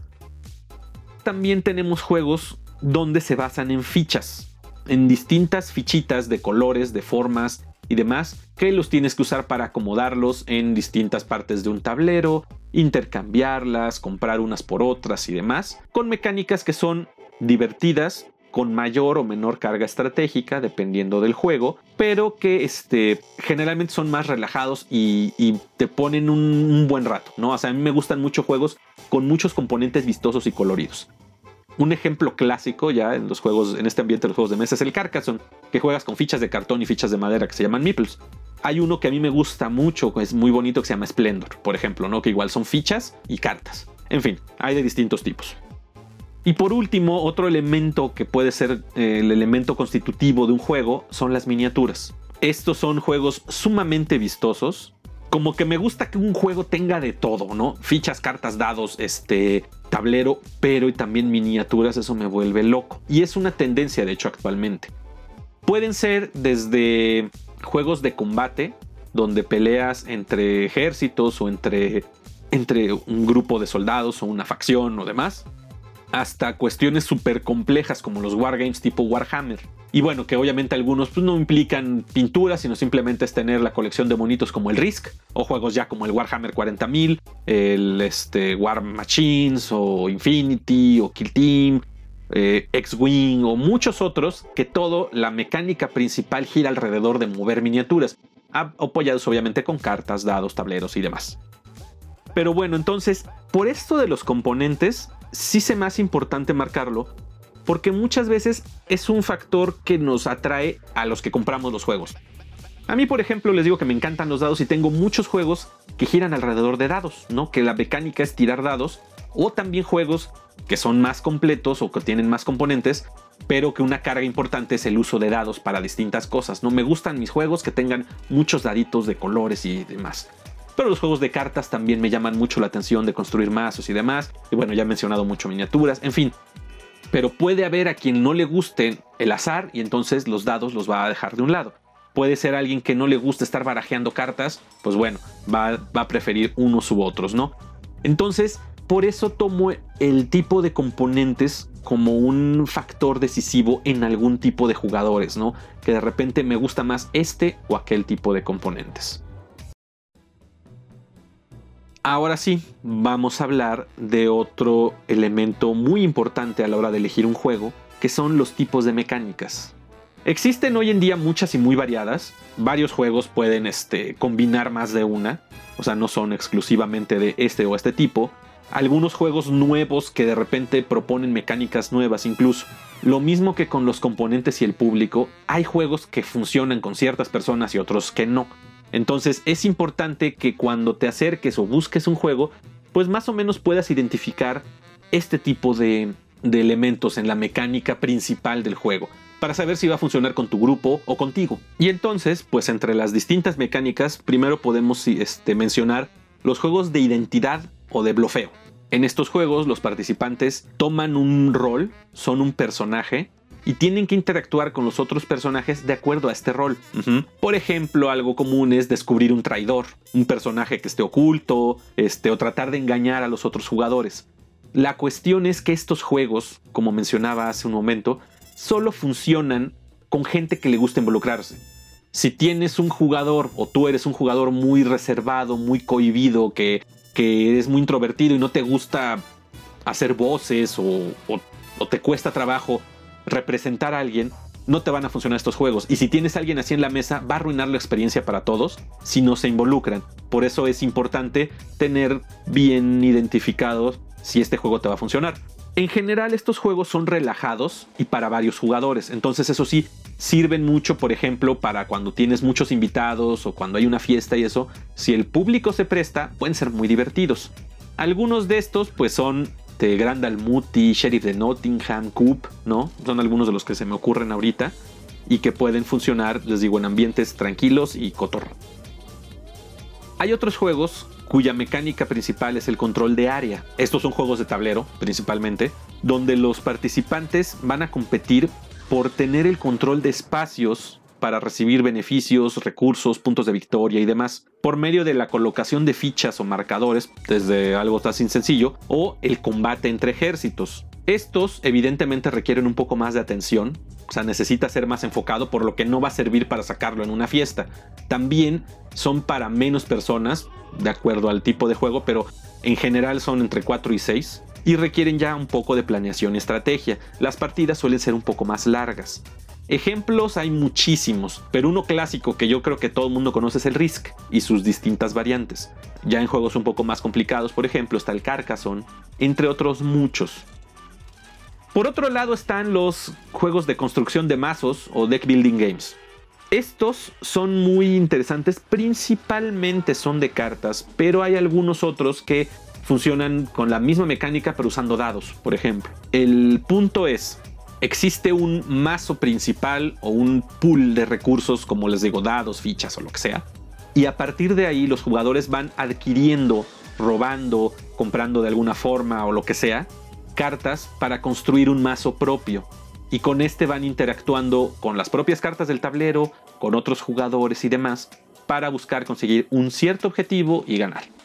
También tenemos juegos donde se basan en fichas, en distintas fichitas de colores, de formas y demás, que los tienes que usar para acomodarlos en distintas partes de un tablero, intercambiarlas, comprar unas por otras y demás, con mecánicas que son divertidas, con mayor o menor carga estratégica, dependiendo del juego, pero que este, generalmente son más relajados y, y te ponen un, un buen rato, ¿no? O sea, a mí me gustan mucho juegos con muchos componentes vistosos y coloridos. Un ejemplo clásico ya en los juegos, en este ambiente de los juegos de mesa, es el Carcassonne, que juegas con fichas de cartón y fichas de madera que se llaman meeples. Hay uno que a mí me gusta mucho, que es muy bonito, que se llama Splendor, por ejemplo, ¿no? Que igual son fichas y cartas. En fin, hay de distintos tipos. Y por último, otro elemento que puede ser eh, el elemento constitutivo de un juego son las miniaturas. Estos son juegos sumamente vistosos. Como que me gusta que un juego tenga de todo, ¿no? Fichas, cartas, dados, este, tablero, pero y también miniaturas, eso me vuelve loco. Y es una tendencia, de hecho, actualmente. Pueden ser desde juegos de combate, donde peleas entre ejércitos o entre entre un grupo de soldados o una facción o demás, hasta cuestiones súper complejas como los wargames tipo Warhammer. Y bueno, que obviamente algunos pues, no implican pintura, sino simplemente es tener la colección de monitos como el Risk, o juegos ya como el Warhammer cuarenta mil, el este, War Machines, o Infinity, o Kill Team, eh, X-Wing, o muchos otros, que todo, la mecánica principal gira alrededor de mover miniaturas, apoyados obviamente con cartas, dados, tableros y demás. Pero bueno, entonces, por esto de los componentes, sí se me hace importante marcarlo, porque muchas veces es un factor que nos atrae a los que compramos los juegos. A mí, por ejemplo, les digo que me encantan los dados y tengo muchos juegos que giran alrededor de dados, ¿no? Que la mecánica es tirar dados, o también juegos que son más completos o que tienen más componentes, pero que una carga importante es el uso de dados para distintas cosas, ¿no? Me gustan mis juegos que tengan muchos daditos de colores y demás. Pero los juegos de cartas también me llaman mucho la atención, de construir mazos y demás. Y bueno, ya he mencionado mucho miniaturas, en fin. Pero puede haber a quien no le guste el azar y entonces los dados los va a dejar de un lado. Puede ser alguien que no le guste estar barajeando cartas, pues bueno, va, va a preferir unos u otros, ¿no? Entonces, por eso tomo el tipo de componentes como un factor decisivo en algún tipo de jugadores, ¿no? Que de repente me gusta más este o aquel tipo de componentes. Ahora sí, vamos a hablar de otro elemento muy importante a la hora de elegir un juego, que son los tipos de mecánicas. Existen hoy en día muchas y muy variadas. Varios juegos pueden este, combinar más de una, o sea, no son exclusivamente de este o este tipo. Algunos juegos nuevos que de repente proponen mecánicas nuevas incluso. Lo mismo que con los componentes y el público, hay juegos que funcionan con ciertas personas y otros que no. Entonces es importante que cuando te acerques o busques un juego, pues más o menos puedas identificar este tipo de, de elementos en la mecánica principal del juego, para saber si va a funcionar con tu grupo o contigo. Y entonces, pues entre las distintas mecánicas, primero podemos este, mencionar los juegos de identidad o de blofeo. En estos juegos los participantes toman un rol, son un personaje, y tienen que interactuar con los otros personajes de acuerdo a este rol. Uh-huh. Por ejemplo, algo común es descubrir un traidor, un personaje que esté oculto, este, o tratar de engañar a los otros jugadores. La cuestión es que estos juegos, como mencionaba hace un momento, solo funcionan con gente que le gusta involucrarse. Si tienes un jugador, o tú eres un jugador muy reservado, muy cohibido, que, que eres muy introvertido y no te gusta hacer voces o, o, o te cuesta trabajo representar a alguien, no te van a funcionar estos juegos. Y si tienes a alguien así en la mesa, va a arruinar la experiencia para todos si no se involucran. Por eso es importante tener bien identificados si este juego te va a funcionar. En general, estos juegos son relajados y para varios jugadores. Entonces, eso sí, sirven mucho, por ejemplo, para cuando tienes muchos invitados o cuando hay una fiesta y eso. Si el público se presta, pueden ser muy divertidos. Algunos de estos, pues, son de Grand Almuti, Sheriff de Nottingham, Coop, ¿no? Son algunos de los que se me ocurren ahorita y que pueden funcionar, les digo, en ambientes tranquilos y cotorro. Hay otros juegos cuya mecánica principal es el control de área. Estos son juegos de tablero, principalmente, donde los participantes van a competir por tener el control de espacios para recibir beneficios, recursos, puntos de victoria y demás, por medio de la colocación de fichas o marcadores, desde algo tan sencillo, o el combate entre ejércitos. Estos evidentemente requieren un poco más de atención, o sea, necesita ser más enfocado, por lo que no va a servir para sacarlo en una fiesta. También son para menos personas, de acuerdo al tipo de juego, pero en general son entre cuatro y seis, y requieren ya un poco de planeación y estrategia. Las partidas suelen ser un poco más largas. Ejemplos hay muchísimos, pero uno clásico que yo creo que todo el mundo conoce es el Risk y sus distintas variantes. Ya en juegos un poco más complicados, por ejemplo, está el Carcassonne, entre otros muchos. Por otro lado están los juegos de construcción de mazos o deck building games. Estos son muy interesantes, principalmente son de cartas, pero hay algunos otros que funcionan con la misma mecánica pero usando dados, por ejemplo. El punto es, existe un mazo principal o un pool de recursos, como les digo, dados, fichas o lo que sea. Y a partir de ahí los jugadores van adquiriendo, robando, comprando de alguna forma o lo que sea, cartas para construir un mazo propio. Y con este van interactuando con las propias cartas del tablero, con otros jugadores y demás, para buscar conseguir un cierto objetivo y ganar.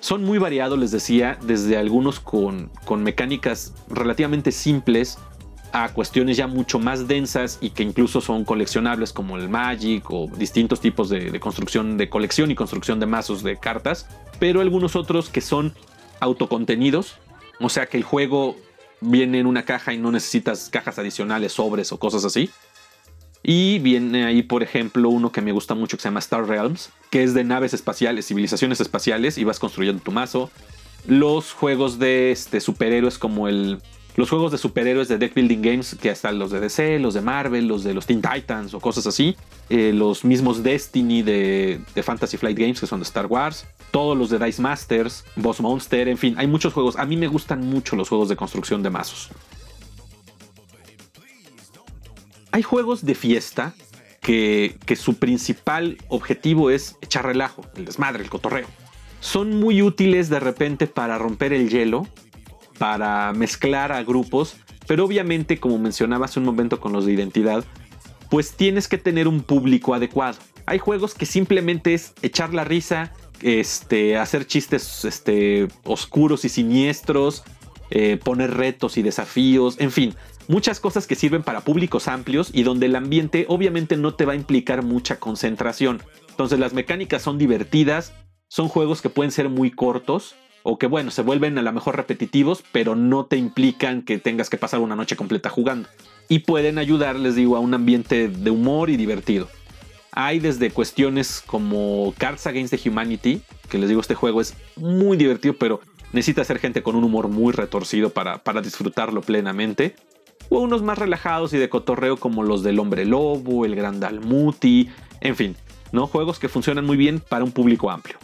Son muy variados, les decía, desde algunos con, con mecánicas relativamente simples a cuestiones ya mucho más densas y que incluso son coleccionables, como el Magic o distintos tipos de, de construcción de colección y construcción de mazos de cartas, pero algunos otros que son autocontenidos, o sea que el juego viene en una caja y no necesitas cajas adicionales, sobres o cosas así. Y viene ahí, por ejemplo, uno que me gusta mucho que se llama Star Realms, que es de naves espaciales, civilizaciones espaciales, y vas construyendo tu mazo. Los juegos de este, superhéroes como el... Los juegos de superhéroes de deck building games, que están los de D C, los de Marvel, los de los Teen Titans o cosas así. Eh, los mismos Destiny de, de Fantasy Flight Games, que son de Star Wars. Todos los de Dice Masters, Boss Monster, en fin, hay muchos juegos. A mí me gustan mucho los juegos de construcción de mazos. Hay juegos de fiesta que, que su principal objetivo es echar relajo, el desmadre, el cotorreo. Son muy útiles de repente para romper el hielo, para mezclar a grupos, pero obviamente, como mencionaba hace un momento con los de identidad, pues tienes que tener un público adecuado. Hay juegos que simplemente es echar la risa, este, hacer chistes este, oscuros y siniestros, eh, poner retos y desafíos, en fin, muchas cosas que sirven para públicos amplios y donde el ambiente obviamente no te va a implicar mucha concentración. Entonces las mecánicas son divertidas, son juegos que pueden ser muy cortos, o que bueno, se vuelven a lo mejor repetitivos, pero no te implican que tengas que pasar una noche completa jugando. Y pueden ayudar, les digo, a un ambiente de humor y divertido. Hay desde cuestiones como Cards Against the Humanity, que les digo, este juego es muy divertido, pero necesita ser gente con un humor muy retorcido para, para disfrutarlo plenamente. O unos más relajados y de cotorreo como los del Hombre Lobo, el Gran Dalmuti, en fin, ¿no? Juegos que funcionan muy bien para un público amplio.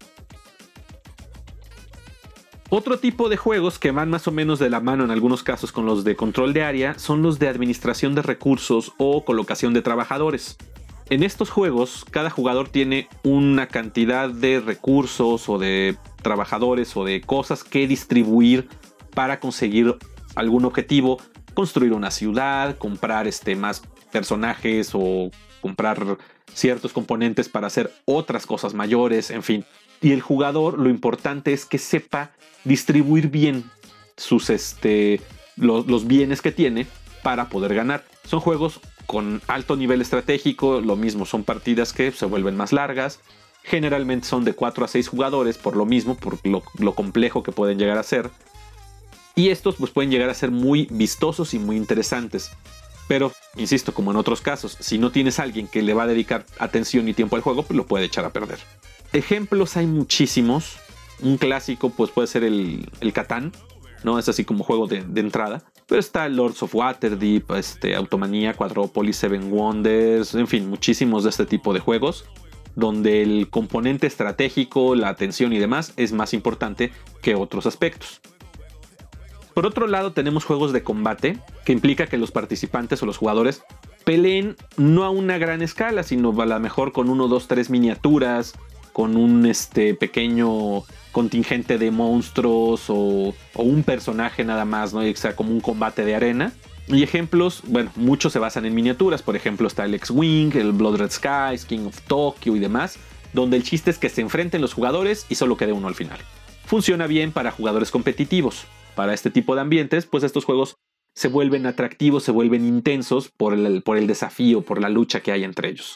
Otro tipo de juegos que van más o menos de la mano en algunos casos con los de control de área son los de administración de recursos o colocación de trabajadores. En estos juegos, cada jugador tiene una cantidad de recursos o de trabajadores o de cosas que distribuir para conseguir algún objetivo, construir una ciudad, comprar este, más personajes o comprar ciertos componentes para hacer otras cosas mayores, en fin. Y el jugador, lo importante es que sepa distribuir bien sus, este, los, los bienes que tiene para poder ganar. Son juegos con alto nivel estratégico, lo mismo, son partidas que se vuelven más largas. Generalmente son de cuatro a seis jugadores, por lo mismo, por lo, lo complejo que pueden llegar a ser. Y estos pues, pueden llegar a ser muy vistosos y muy interesantes. Pero, insisto, como en otros casos, si no tienes a alguien que le va a dedicar atención y tiempo al juego, pues lo puede echar a perder. Ejemplos hay muchísimos. Un clásico pues puede ser el, el Catán, ¿no? Es así como juego de, de entrada. Pero está Lords of Waterdeep, este, Automanía, Quadropolis, Seven Wonders, en fin, muchísimos de este tipo de juegos, donde el componente estratégico, la atención y demás es más importante que otros aspectos. Por otro lado tenemos juegos de combate, que implica que los participantes o los jugadores peleen no a una gran escala, sino a lo mejor con uno, dos, tres miniaturas, con un este, pequeño contingente de monstruos o, o un personaje nada más, ¿no? O sea, como un combate de arena. Y ejemplos, bueno, muchos se basan en miniaturas. Por ejemplo, está el X-Wing, el Blood Red Skies, King of Tokyo y demás, donde el chiste es que se enfrenten los jugadores y solo quede uno al final. Funciona bien para jugadores competitivos. Para este tipo de ambientes, pues estos juegos se vuelven atractivos, se vuelven intensos por el, por el desafío, por la lucha que hay entre ellos.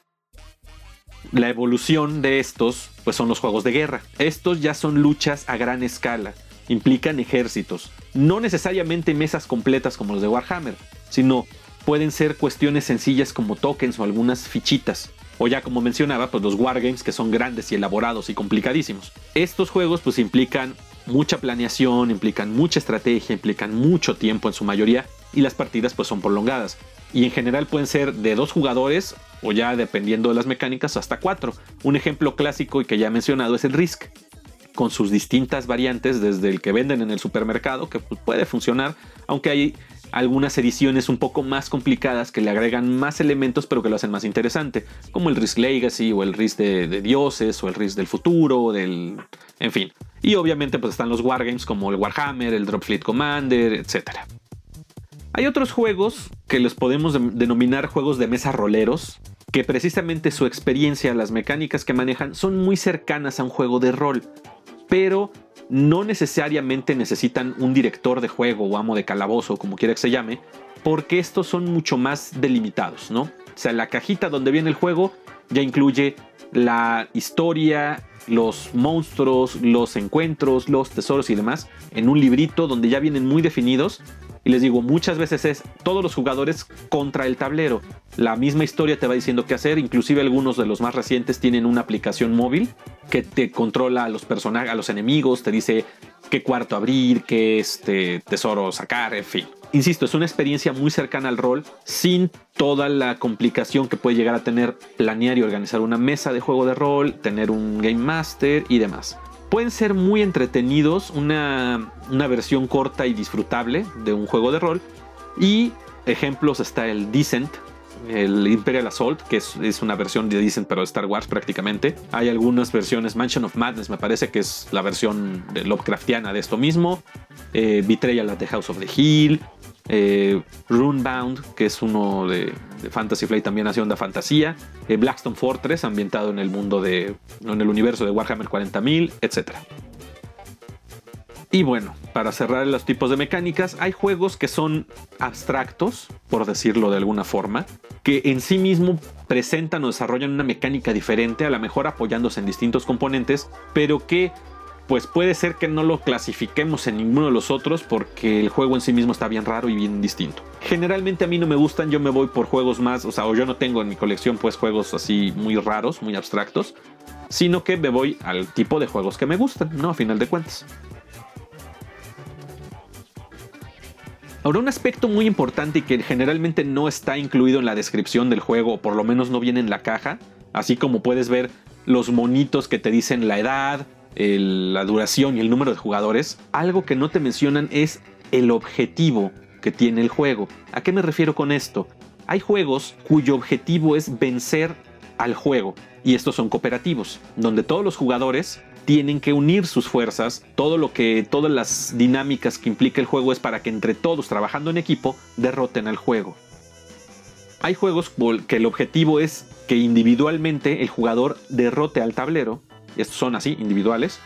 La evolución de estos pues son los juegos de guerra. Estos ya son luchas a gran escala, implican ejércitos, no necesariamente mesas completas como los de Warhammer, sino pueden ser cuestiones sencillas como tokens o algunas fichitas, o ya como mencionaba, pues los wargames, que son grandes y elaborados y complicadísimos. Estos juegos pues implican mucha planeación, implican mucha estrategia, implican mucho tiempo en su mayoría, y las partidas pues son prolongadas. Y en general pueden ser de dos jugadores o ya dependiendo de las mecánicas hasta cuatro. Un ejemplo clásico y que ya he mencionado es el Risk, con sus distintas variantes, desde el que venden en el supermercado, que puede funcionar, aunque hay algunas ediciones un poco más complicadas que le agregan más elementos pero que lo hacen más interesante, como el Risk Legacy o el Risk de, de dioses o el Risk del futuro, del... en fin. Y obviamente pues están los wargames como el Warhammer, el Dropfleet Commander, etcétera. Hay otros juegos que los podemos de- denominar juegos de mesa roleros, que precisamente su experiencia, las mecánicas que manejan, son muy cercanas a un juego de rol. pero no necesariamente necesitan un director de juego o amo de calabozo, como quiera que se llame, porque estos son mucho más delimitados, ¿no? O sea, la cajita donde viene el juego ya incluye la historia, los monstruos, los encuentros, los tesoros y demás en un librito donde ya vienen muy definidos. Y les digo, muchas veces es todos los jugadores contra el tablero. La misma historia te va diciendo qué hacer. Inclusive algunos de los más recientes tienen una aplicación móvil que te controla a los personajes, a los enemigos, te dice qué cuarto abrir, qué este, tesoro sacar, en fin. Insisto, es una experiencia muy cercana al rol, sin toda la complicación que puede llegar a tener planear y organizar una mesa de juego de rol, tener un Game Master y demás. Pueden ser muy entretenidos, una, una versión corta y disfrutable de un juego de rol. Y ejemplos está el Descent, el Imperial Assault, que es, es una versión de Descent pero de Star Wars prácticamente. Hay algunas versiones, Mansion of Madness me parece que es la versión de Lovecraftiana de esto mismo. Eh, Betrayal at the House of the Hill. Eh, Runebound, que es uno de, de Fantasy Flight, también hace onda fantasía. eh, Blackstone Fortress, ambientado en el mundo de, en el universo de Warhammer cuarenta mil, etcétera. Y bueno, para cerrar los tipos de mecánicas, hay juegos que son abstractos, por decirlo de alguna forma, que en sí mismo presentan o desarrollan una mecánica diferente, a lo mejor apoyándose en distintos componentes, pero que pues puede ser que no lo clasifiquemos en ninguno de los otros porque el juego en sí mismo está bien raro y bien distinto. Generalmente a mí no me gustan, yo me voy por juegos más, o sea, o yo no tengo en mi colección pues juegos así muy raros, muy abstractos, sino que me voy al tipo de juegos que me gustan, ¿no? A final de cuentas. Ahora, un aspecto muy importante y que generalmente no está incluido en la descripción del juego, o por lo menos no viene en la caja, así como puedes ver los monitos que te dicen la edad, el, la duración y el número de jugadores, algo que no te mencionan es el objetivo que tiene el juego. ¿A qué me refiero con esto? Hay juegos cuyo objetivo es vencer al juego, y estos son cooperativos, donde todos los jugadores tienen que unir sus fuerzas. Todo lo que, todas las dinámicas que implica el juego es para que entre todos, trabajando en equipo, derroten al juego. Hay juegos que el objetivo es que individualmente el jugador derrote al tablero. Estos son así, individuales.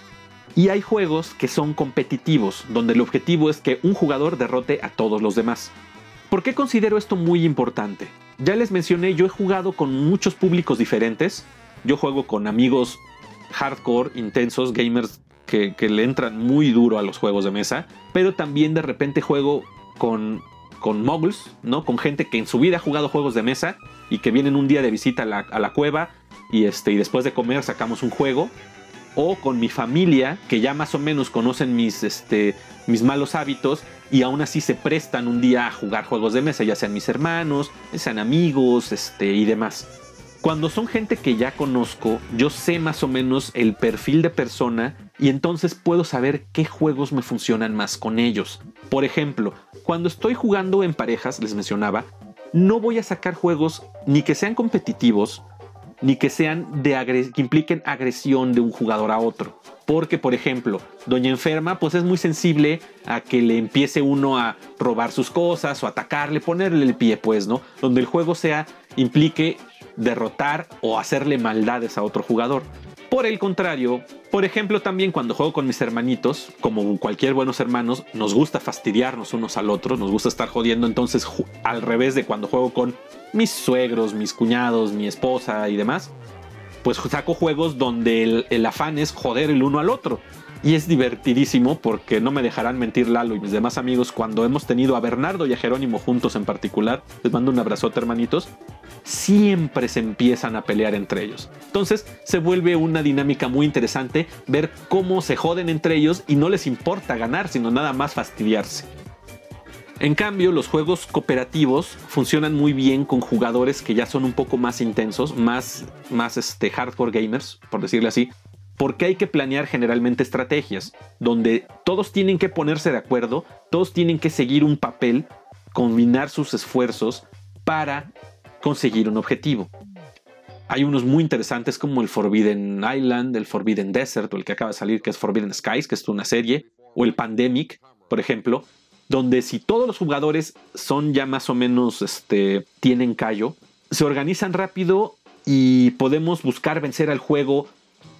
Y hay juegos que son competitivos, donde el objetivo es que un jugador derrote a todos los demás. ¿Por qué considero esto muy importante? Ya les mencioné, yo he jugado con muchos públicos diferentes. Yo juego con amigos hardcore, intensos, gamers que, que le entran muy duro a los juegos de mesa, pero también de repente juego con, con moguls, ¿no? Con gente que en su vida ha jugado juegos de mesa y que vienen un día de visita a la, a la cueva y, este, y después de comer sacamos un juego. O con mi familia, que ya más o menos conocen mis, este, mis malos hábitos y aún así se prestan un día a jugar juegos de mesa, ya sean mis hermanos, sean amigos, este, y demás. Cuando son gente que ya conozco, yo sé más o menos el perfil de persona y entonces puedo saber qué juegos me funcionan más con ellos. Por ejemplo, cuando estoy jugando en parejas, les mencionaba, no voy a sacar juegos ni que sean competitivos, ni que sean de agres- que impliquen agresión de un jugador a otro. Porque, por ejemplo, Doña Enferma pues es muy sensible a que le empiece uno a robar sus cosas o atacarle, ponerle el pie, pues, ¿no? Donde el juego sea, implique derrotar o hacerle maldades a otro jugador. Por el contrario, por ejemplo, también cuando juego con mis hermanitos, como cualquier buenos hermanos, nos gusta fastidiarnos unos al otro, nos gusta estar jodiendo. Entonces, ju- al revés de cuando juego con mis suegros, mis cuñados, mi esposa y demás, pues saco juegos donde el, el afán es joder el uno al otro. Y es divertidísimo porque no me dejarán mentir Lalo y mis demás amigos, cuando hemos tenido a Bernardo y a Jerónimo juntos en particular, les mando un abrazote, hermanitos, siempre se empiezan a pelear entre ellos. Entonces se vuelve una dinámica muy interesante ver cómo se joden entre ellos y no les importa ganar, sino nada más fastidiarse. En cambio, los juegos cooperativos funcionan muy bien con jugadores que ya son un poco más intensos, más, más este, hardcore gamers, por decirle así, porque hay que planear generalmente estrategias, donde todos tienen que ponerse de acuerdo, todos tienen que seguir un papel, combinar sus esfuerzos para conseguir un objetivo. Hay unos muy interesantes como el Forbidden Island, el Forbidden Desert, o el que acaba de salir, que es Forbidden Skies, que es una serie, o el Pandemic, por ejemplo, donde si todos los jugadores son ya más o menos, este, tienen callo, se organizan rápido y podemos buscar vencer al juego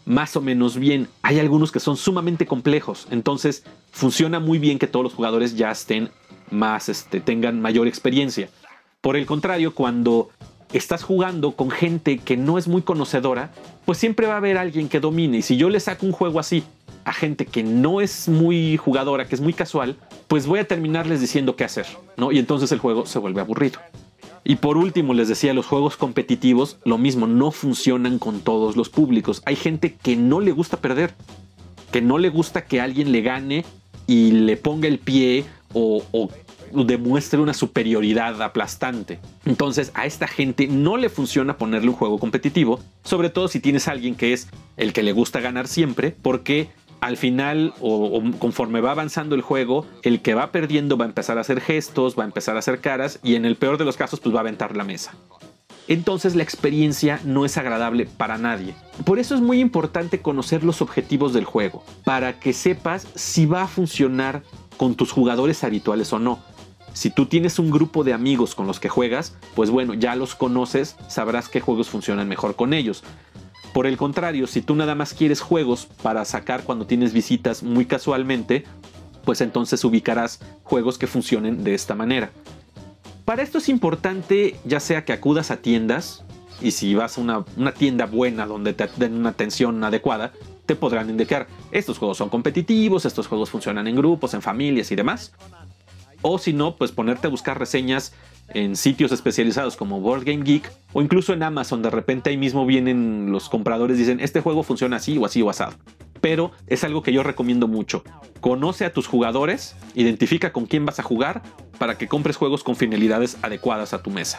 más o menos bien. Hay algunos que son sumamente complejos, entonces funciona muy bien que todos los jugadores ya estén más, este, tengan mayor experiencia. Por el contrario, cuando estás jugando con gente que no es muy conocedora, pues siempre va a haber alguien que domine. Y si yo le saco un juego así a gente que no es muy jugadora, que es muy casual, pues voy a terminarles diciendo qué hacer, ¿no? Y entonces el juego se vuelve aburrido. Y por último, les decía, los juegos competitivos, lo mismo, no funcionan con todos los públicos. Hay gente que no le gusta perder, que no le gusta que alguien le gane y le ponga el pie o, o demuestre una superioridad aplastante. Entonces a esta gente no le funciona ponerle un juego competitivo, sobre todo si tienes a alguien que es el que le gusta ganar siempre, porque al final o, o conforme va avanzando el juego, el que va perdiendo va a empezar a hacer gestos, va a empezar a hacer caras y en el peor de los casos pues va a aventar la mesa. Entonces la experiencia no es agradable para nadie. Por eso es muy importante conocer los objetivos del juego, para que sepas si va a funcionar con tus jugadores habituales o no. Si tú tienes un grupo de amigos con los que juegas, pues bueno, ya los conoces, sabrás qué juegos funcionan mejor con ellos. Por el contrario, si tú nada más quieres juegos para sacar cuando tienes visitas muy casualmente, pues entonces ubicarás juegos que funcionen de esta manera. Para esto es importante ya sea que acudas a tiendas, y si vas a una, una tienda buena donde te den una atención adecuada, te podrán indicar, estos juegos son competitivos, estos juegos funcionan en grupos, en familias y demás. O si no, pues ponerte a buscar reseñas en sitios especializados como Board Game Geek o incluso en Amazon. De repente ahí mismo vienen los compradores y dicen, este juego funciona así o así o asado. Pero es algo que yo recomiendo mucho. Conoce a tus jugadores, identifica con quién vas a jugar para que compres juegos con finalidades adecuadas a tu mesa.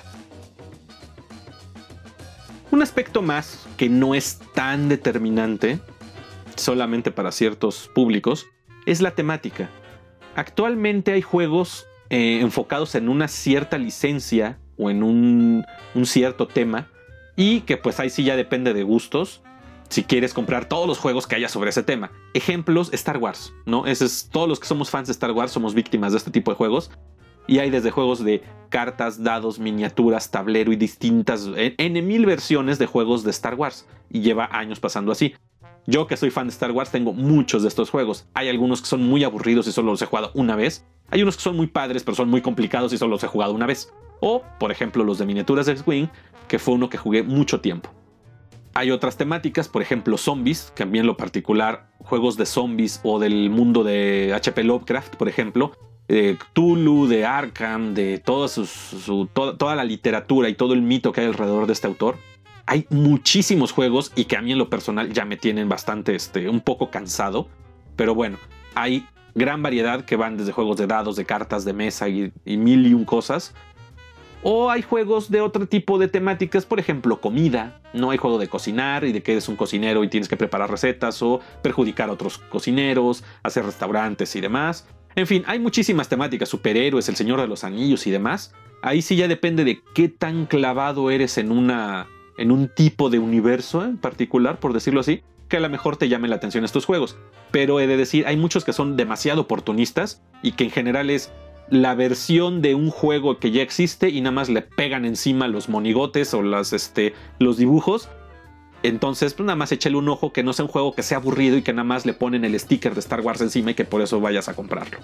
Un aspecto más que no es tan determinante, solamente para ciertos públicos, es la temática. Actualmente hay juegos eh, enfocados en una cierta licencia o en un, un cierto tema y que pues ahí sí ya depende de gustos si quieres comprar todos los juegos que haya sobre ese tema. Ejemplos, Star Wars, ¿no? Ese es, todos los que somos fans de Star Wars somos víctimas de este tipo de juegos y hay desde juegos de cartas, dados, miniaturas, tablero y distintas N mil versiones de juegos de Star Wars y lleva años pasando así. Yo que soy fan de Star Wars tengo muchos de estos juegos. Hay algunos que son muy aburridos y solo los he jugado una vez. Hay unos que son muy padres pero son muy complicados y solo los he jugado una vez. O, por ejemplo, los de miniaturas de X-Wing, que fue uno que jugué mucho tiempo. Hay otras temáticas, por ejemplo zombies, que a mí en lo particular, juegos de zombies o del mundo de H P Lovecraft, por ejemplo, de Cthulhu, de Arkham, de toda, su, su, toda, toda la literatura y todo el mito que hay alrededor de este autor. Hay muchísimos juegos y que a mí en lo personal ya me tienen bastante, este, un poco cansado. Pero bueno, hay gran variedad que van desde juegos de dados, de cartas, de mesa y, y mil y un cosas. O hay juegos de otro tipo de temáticas, por ejemplo, comida. No hay juego de cocinar y de que eres un cocinero y tienes que preparar recetas o perjudicar a otros cocineros, hacer restaurantes y demás. En fin, hay muchísimas temáticas, superhéroes, el Señor de los Anillos y demás. Ahí sí ya depende de qué tan clavado eres en una... en un tipo de universo en particular, por decirlo así, que a lo mejor te llamen la atención estos juegos. Pero he de decir, hay muchos que son demasiado oportunistas y que en general es la versión de un juego que ya existe y nada más le pegan encima los monigotes o las, este, los dibujos. Entonces, pues nada más échale un ojo, que no sea un juego que sea aburrido y que nada más le ponen el sticker de Star Wars encima y que por eso vayas a comprarlo.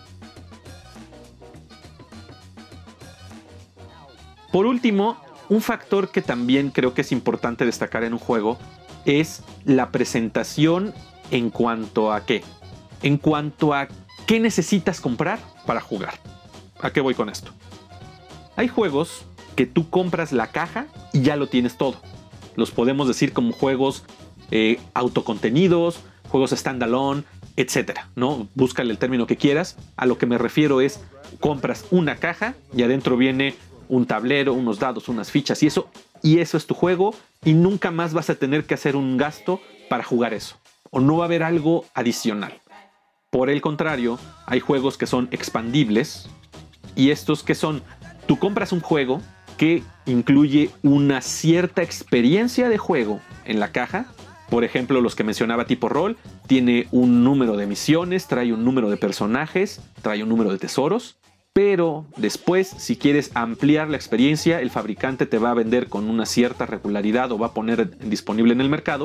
Por último, un factor que también creo que es importante destacar en un juego es la presentación en cuanto a qué. En cuanto a qué necesitas comprar para jugar. ¿A qué voy con esto? Hay juegos que tú compras la caja y ya lo tienes todo. Los podemos decir como juegos eh, autocontenidos, juegos standalone, etcétera, ¿no? Búscale el término que quieras. A lo que me refiero es, compras una caja y adentro viene un tablero, unos dados, unas fichas y eso, y eso es tu juego y nunca más vas a tener que hacer un gasto para jugar eso. O no va a haber algo adicional. Por el contrario, hay juegos que son expandibles y estos que son, tú compras un juego que incluye una cierta experiencia de juego en la caja. Por ejemplo, los que mencionaba tipo rol, tiene un número de misiones, trae un número de personajes, trae un número de tesoros. Pero después, si quieres ampliar la experiencia, el fabricante te va a vender con una cierta regularidad o va a poner disponible en el mercado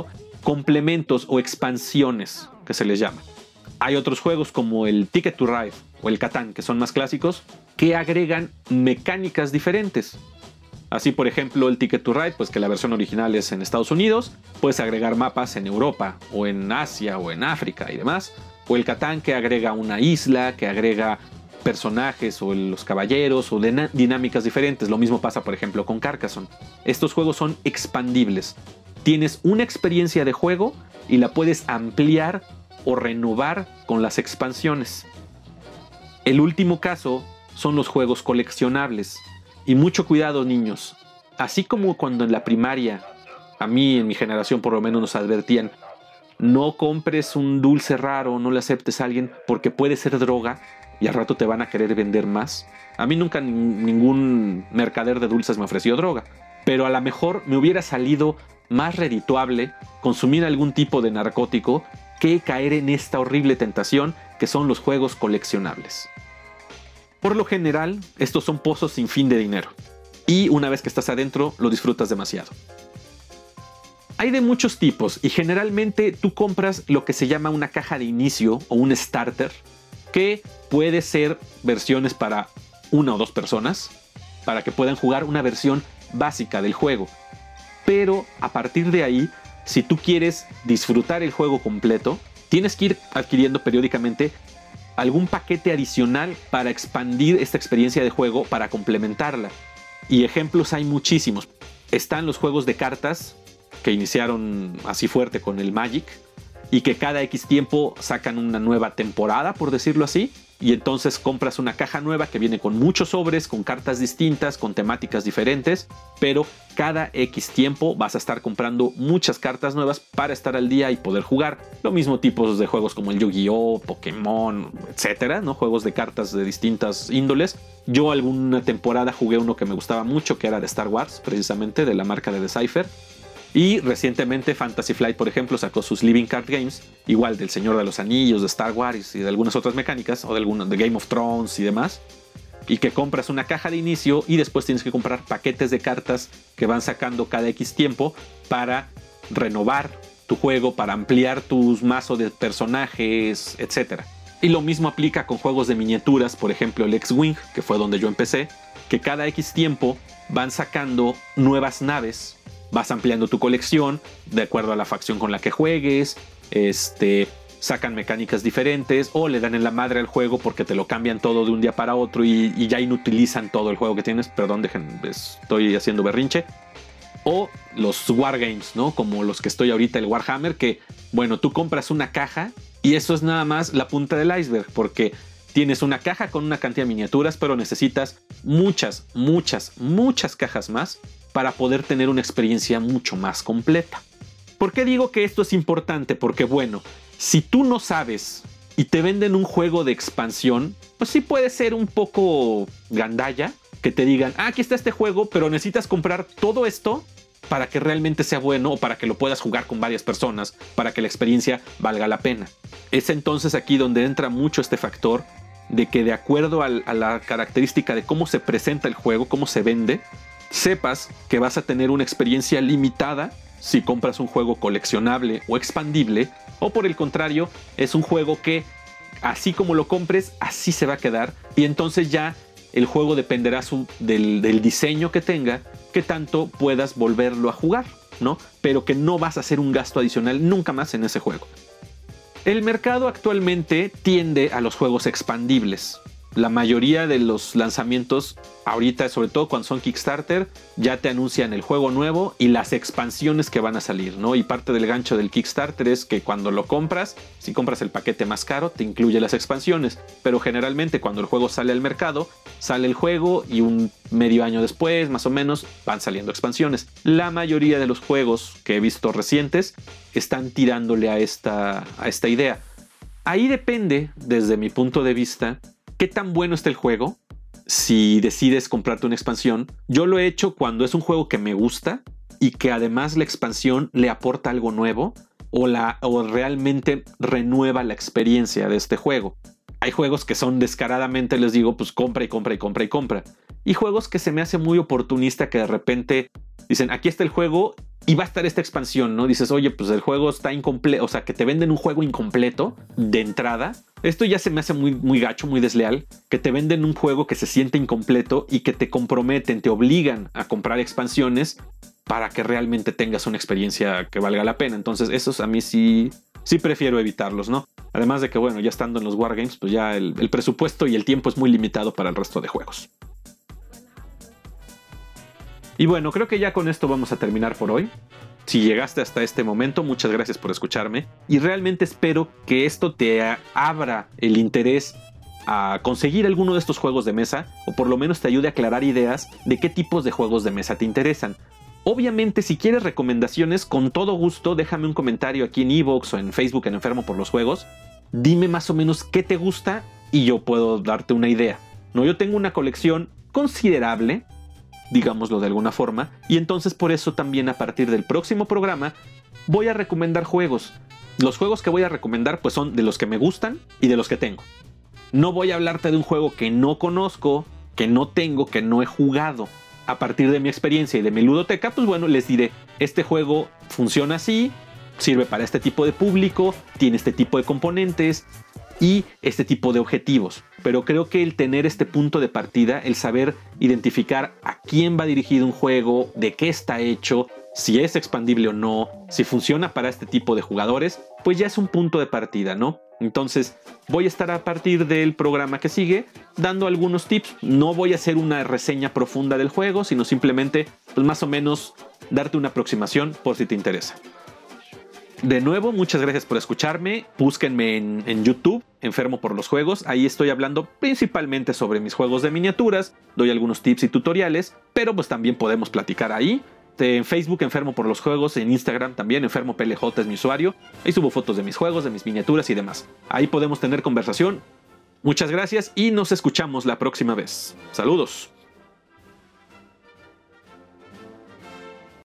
complementos o expansiones, que se les llama. Hay otros juegos como el Ticket to Ride o el Catán, que son más clásicos, que agregan mecánicas diferentes. Así, por ejemplo, el Ticket to Ride, pues que la versión original es en Estados Unidos, puedes agregar mapas en Europa, o en Asia, o en África y demás. O el Catán, que agrega una isla, que agrega personajes, o los caballeros, o de dinámicas diferentes. Lo mismo pasa, por ejemplo, con Carcassonne. Estos juegos son expandibles. Tienes una experiencia de juego y la puedes ampliar o renovar con las expansiones. El último caso son los juegos coleccionables. Y mucho cuidado, niños. Así como cuando en la primaria, a mí en mi generación por lo menos nos advertían, no compres un dulce raro, no le aceptes a alguien porque puede ser droga y al rato te van a querer vender más. A mí nunca ningún mercader de dulces me ofreció droga, pero a lo mejor me hubiera salido más redituable consumir algún tipo de narcótico que caer en esta horrible tentación que son los juegos coleccionables. Por lo general, estos son pozos sin fin de dinero. Y una vez que estás adentro, lo disfrutas demasiado. Hay de muchos tipos y generalmente tú compras lo que se llama una caja de inicio o un starter, que puede ser versiones para una o dos personas, para que puedan jugar una versión básica del juego. Pero a partir de ahí, si tú quieres disfrutar el juego completo, tienes que ir adquiriendo periódicamente algún paquete adicional para expandir esta experiencia de juego, para complementarla. Y ejemplos hay muchísimos. Están los juegos de cartas que iniciaron así fuerte con el Magic y que cada X tiempo sacan una nueva temporada, por decirlo así, y entonces compras una caja nueva que viene con muchos sobres, con cartas distintas, con temáticas diferentes, pero cada X tiempo vas a estar comprando muchas cartas nuevas para estar al día y poder jugar. Lo mismo tipos de juegos como el Yu-Gi-Oh, Pokémon, etcétera, ¿no? Juegos de cartas de distintas índoles. Yo alguna temporada jugué uno que me gustaba mucho, que era de Star Wars, precisamente, de la marca de Decipher. Y recientemente Fantasy Flight, por ejemplo, sacó sus Living Card Games, igual del Señor de los Anillos, de Star Wars y de algunas otras mecánicas, o de, algunas, de Game of Thrones y demás, y que compras una caja de inicio y después tienes que comprar paquetes de cartas que van sacando cada X tiempo para renovar tu juego, para ampliar tus mazos de personajes, etcétera. Y lo mismo aplica con juegos de miniaturas, por ejemplo el X-Wing, que fue donde yo empecé, que cada X tiempo van sacando nuevas naves. Vas ampliando tu colección de acuerdo a la facción con la que juegues, este, sacan mecánicas diferentes o le dan en la madre al juego porque te lo cambian todo de un día para otro y, y ya inutilizan todo el juego que tienes. Perdón, dejen, estoy haciendo berrinche. O los Wargames, ¿no? Como los que estoy ahorita, el Warhammer, que, bueno, tú compras una caja y eso es nada más la punta del iceberg, porque tienes una caja con una cantidad de miniaturas, pero necesitas muchas, muchas, muchas cajas más para poder tener una experiencia mucho más completa. ¿Por qué digo que esto es importante? Porque, bueno, si tú no sabes y te venden un juego de expansión, pues sí puede ser un poco gandalla que te digan, ah, aquí está este juego, pero necesitas comprar todo esto para que realmente sea bueno o para que lo puedas jugar con varias personas, para que la experiencia valga la pena. Es entonces aquí donde entra mucho este factor de que de acuerdo al, a la característica de cómo se presenta el juego, cómo se vende, sepas que vas a tener una experiencia limitada si compras un juego coleccionable o expandible, o por el contrario, es un juego que así como lo compres, así se va a quedar, y entonces ya el juego dependerá su, del, del diseño que tenga, que tanto puedas volverlo a jugar, ¿no? Pero que no vas a hacer un gasto adicional nunca más en ese juego. El mercado actualmente tiende a los juegos expandibles. La mayoría de los lanzamientos ahorita, sobre todo cuando son Kickstarter, ya te anuncian el juego nuevo y las expansiones que van a salir, ¿no? Y parte del gancho del Kickstarter es que cuando lo compras, si compras el paquete más caro, te incluye las expansiones. Pero generalmente cuando el juego sale al mercado, sale el juego y un medio año después, más o menos, van saliendo expansiones. La mayoría de los juegos que he visto recientes están tirándole a esta, a esta idea. Ahí depende, desde mi punto de vista, qué tan bueno está el juego. Si decides comprarte una expansión, yo lo he hecho cuando es un juego que me gusta y que además la expansión le aporta algo nuevo o, la, o realmente renueva la experiencia de este juego. Hay juegos que son descaradamente, les digo, pues compra y compra y compra y compra. Y juegos que se me hace muy oportunista, que de repente dicen, aquí está el juego y va a estar esta expansión, ¿no? Dices, oye, pues el juego está incompleto, o sea, que te venden un juego incompleto de entrada. Esto ya se me hace muy, muy gacho, muy desleal, que te venden un juego que se siente incompleto y que te comprometen, te obligan a comprar expansiones para que realmente tengas una experiencia que valga la pena. Entonces, esos a mí sí, sí prefiero evitarlos, ¿no? Además de que, bueno, ya estando en los Wargames, pues ya el, el presupuesto y el tiempo es muy limitado para el resto de juegos. Y bueno, creo que ya con esto vamos a terminar por hoy. Si llegaste hasta este momento, muchas gracias por escucharme. Y realmente espero que esto te abra el interés a conseguir alguno de estos juegos de mesa, o por lo menos te ayude a aclarar ideas de qué tipos de juegos de mesa te interesan. Obviamente, si quieres recomendaciones, con todo gusto, déjame un comentario aquí en iVoox o en Facebook en Enfermo por los Juegos. Dime más o menos qué te gusta y yo puedo darte una idea. No, yo tengo una colección considerable, digámoslo de alguna forma, y entonces por eso también a partir del próximo programa voy a recomendar juegos. Los juegos que voy a recomendar pues son de los que me gustan y de los que tengo. No voy a hablarte de un juego que no conozco, que no tengo, que no he jugado. A partir de mi experiencia y de mi ludoteca, pues bueno, les diré, este juego funciona así, sirve para este tipo de público, tiene este tipo de componentes y este tipo de objetivos. Pero creo que el tener este punto de partida, el saber identificar a quién va dirigido un juego, de qué está hecho, si es expandible o no, si funciona para este tipo de jugadores, pues ya es un punto de partida, ¿no? Entonces voy a estar a partir del programa que sigue dando algunos tips. No voy a hacer una reseña profunda del juego, sino simplemente pues más o menos darte una aproximación por si te interesa. De nuevo, muchas gracias por escucharme. Búsquenme en, en YouTube, Enfermo por los Juegos. Ahí estoy hablando principalmente sobre mis juegos de miniaturas. Doy algunos tips y tutoriales, pero pues también podemos platicar ahí. En Facebook, Enfermo por los Juegos. En Instagram también, Enfermo P L J es mi usuario. Ahí subo fotos de mis juegos, de mis miniaturas y demás. Ahí podemos tener conversación. Muchas gracias y nos escuchamos la próxima vez. Saludos.